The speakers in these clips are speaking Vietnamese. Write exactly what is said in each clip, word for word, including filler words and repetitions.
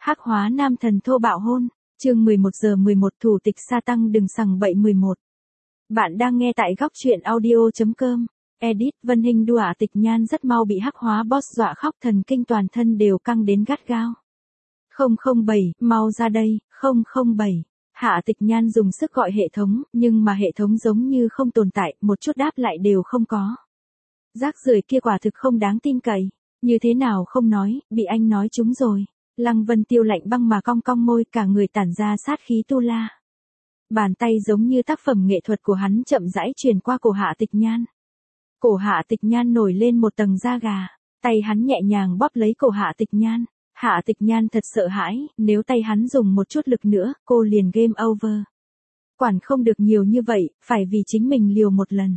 Hắc hóa nam thần thô bạo hôn, chương mười một giờ mười một thủ tịch sa tăng đừng sằng bậy mười một. Bạn đang nghe tại góc truyện audio.com. Edit Vân Hinh đùa Tịch Nhan rất mau bị hắc hóa boss dọa khóc thần kinh toàn thân đều căng đến gắt gao. không không bảy, mau ra đây, không không bảy. Hạ Tịch Nhan dùng sức gọi hệ thống, nhưng mà hệ thống giống như không tồn tại, một chút đáp lại đều không có. Rác rưởi kia quả thực không đáng tin cậy, như thế nào không nói, bị anh nói trúng rồi. Lăng Vân Tiêu lạnh băng mà cong cong môi, cả người tản ra sát khí tu la. Bàn tay giống như tác phẩm nghệ thuật của hắn chậm rãi truyền qua cổ Hạ Tịch Nhan. Cổ Hạ Tịch Nhan nổi lên một tầng da gà, tay hắn nhẹ nhàng bóp lấy cổ Hạ Tịch Nhan. Hạ Tịch Nhan thật sợ hãi, nếu tay hắn dùng một chút lực nữa, cô liền game over. Quản không được nhiều như vậy, phải vì chính mình liều một lần.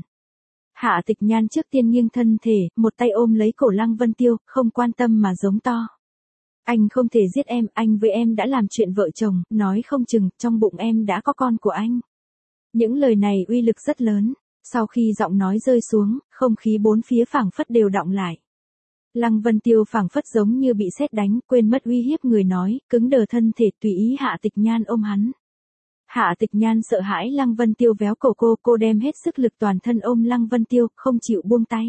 Hạ Tịch Nhan trước tiên nghiêng thân thể, một tay ôm lấy cổ Lăng Vân Tiêu, không quan tâm mà giống to. Anh không thể giết em, anh với em đã làm chuyện vợ chồng, nói không chừng, trong bụng em đã có con của anh. Những lời này uy lực rất lớn, sau khi giọng nói rơi xuống, không khí bốn phía phảng phất đều đọng lại. Lăng Vân Tiêu phảng phất giống như bị sét đánh, quên mất uy hiếp người nói, cứng đờ thân thể tùy ý Hạ Tịch Nhan ôm hắn. Hạ Tịch Nhan sợ hãi Lăng Vân Tiêu véo cổ cô, cô đem hết sức lực toàn thân ôm Lăng Vân Tiêu, không chịu buông tay.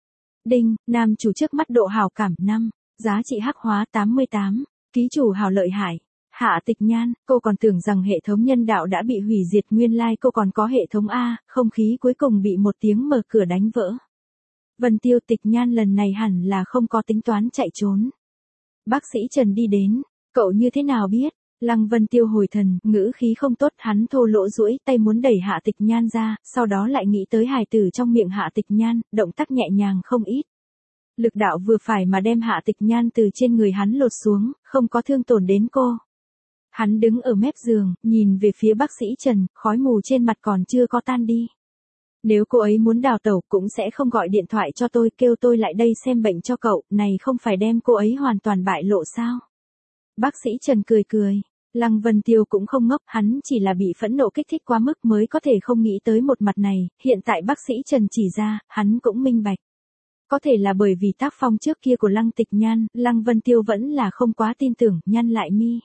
Đinh, nam chủ trước mắt độ hảo cảm năm. Giá trị hắc hóa tám mươi tám, ký chủ hào lợi hại. Hạ Tịch Nhan, cô còn tưởng rằng hệ thống nhân đạo đã bị hủy diệt, nguyên lai like cô còn có hệ thống A, không khí cuối cùng bị một tiếng mở cửa đánh vỡ. Vân Tiêu, Tịch Nhan lần này hẳn là không có tính toán chạy trốn. Bác sĩ Trần đi đến, cậu như thế nào biết? Lăng Vân Tiêu hồi thần, ngữ khí không tốt, hắn thô lỗ duỗi tay muốn đẩy Hạ Tịch Nhan ra, sau đó lại nghĩ tới hài tử trong miệng Hạ Tịch Nhan, động tác nhẹ nhàng không ít. Lực đạo vừa phải mà đem Hạ Tịch Nhan từ trên người hắn lột xuống, không có thương tổn đến cô. Hắn đứng ở mép giường, nhìn về phía bác sĩ Trần, khói mù trên mặt còn chưa có tan đi. Nếu cô ấy muốn đào tẩu cũng sẽ không gọi điện thoại cho tôi, kêu tôi lại đây xem bệnh cho cậu, này không phải đem cô ấy hoàn toàn bại lộ sao? Bác sĩ Trần cười cười, Lăng Vân Tiêu cũng không ngốc, hắn chỉ là bị phẫn nộ kích thích quá mức mới có thể không nghĩ tới một mặt này, hiện tại bác sĩ Trần chỉ ra, hắn cũng minh bạch. Có thể là bởi vì tác phong trước kia của Lăng Tịch Nhan, Lăng Vân Tiêu vẫn là không quá tin tưởng, nhăn lại mi.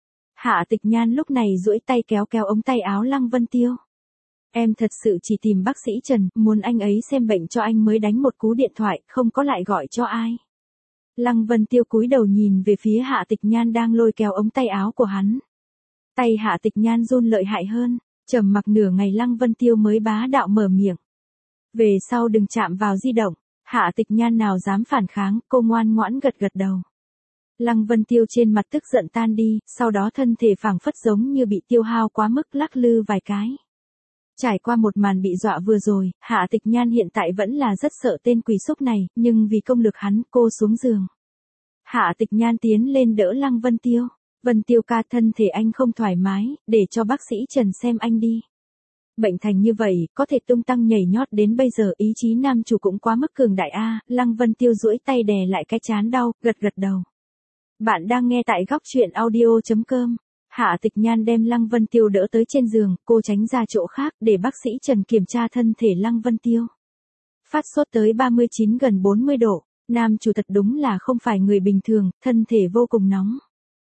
Hạ Tịch Nhan lúc này duỗi tay kéo kéo ống tay áo Lăng Vân Tiêu. Em thật sự chỉ tìm bác sĩ Trần, muốn anh ấy xem bệnh cho anh mới đánh một cú điện thoại, không có lại gọi cho ai. Lăng Vân Tiêu cúi đầu nhìn về phía Hạ Tịch Nhan đang lôi kéo ống tay áo của hắn. Tay Hạ Tịch Nhan run lợi hại hơn, trầm mặc nửa ngày Lăng Vân Tiêu mới bá đạo mở miệng. Về sau đừng chạm vào di động. Hạ Tịch Nhan nào dám phản kháng, cô ngoan ngoãn gật gật đầu. Lăng Vân Tiêu trên mặt tức giận tan đi, sau đó thân thể phảng phất giống như bị tiêu hao quá mức lắc lư vài cái. Trải qua một màn bị dọa vừa rồi, Hạ Tịch Nhan hiện tại vẫn là rất sợ tên quỷ xúc này, nhưng vì công lực hắn, cô xuống giường. Hạ Tịch Nhan tiến lên đỡ Lăng Vân Tiêu. Vân Tiêu ca, thân thể anh không thoải mái, để cho bác sĩ Trần xem anh đi. Bệnh thành như vậy, có thể tung tăng nhảy nhót đến bây giờ, ý chí nam chủ cũng quá mức cường đại a. Lăng Vân Tiêu duỗi tay đè lại cái trán đau, gật gật đầu. Bạn đang nghe tại góc truyện audio.com. Hạ Tịch Nhan đem Lăng Vân Tiêu đỡ tới trên giường, cô tránh ra chỗ khác để bác sĩ Trần kiểm tra thân thể Lăng Vân Tiêu. Phát sốt tới ba mươi chín gần bốn mươi độ, nam chủ thật đúng là không phải người bình thường, thân thể vô cùng nóng.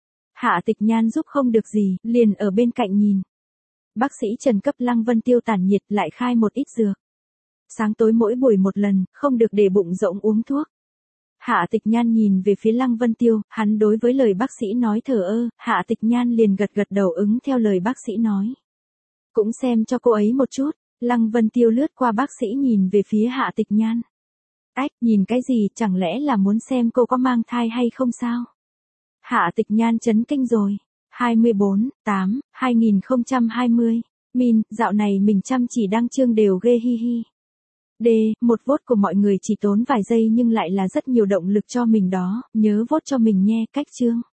Hạ Tịch Nhan giúp không được gì, liền ở bên cạnh nhìn. Bác sĩ Trần cấp Lăng Vân Tiêu tản nhiệt, lại khai một ít dược. Sáng tối mỗi buổi một lần, không được để bụng rỗng uống thuốc. Hạ Tịch Nhan nhìn về phía Lăng Vân Tiêu, hắn đối với lời bác sĩ nói thờ ơ, Hạ Tịch Nhan liền gật gật đầu ứng theo lời bác sĩ nói. Cũng xem cho cô ấy một chút, Lăng Vân Tiêu lướt qua bác sĩ nhìn về phía Hạ Tịch Nhan. Ách, nhìn cái gì, chẳng lẽ là muốn xem cô có mang thai hay không sao? Hạ Tịch Nhan chấn kinh rồi. hai mươi bốn, tám, hai nghìn không trăm hai mươi. Min, dạo này mình chăm chỉ đăng chương đều ghê hi hi. D, một vote của mọi người chỉ tốn vài giây nhưng lại là rất nhiều động lực cho mình đó, nhớ vote cho mình nhé, cách chương.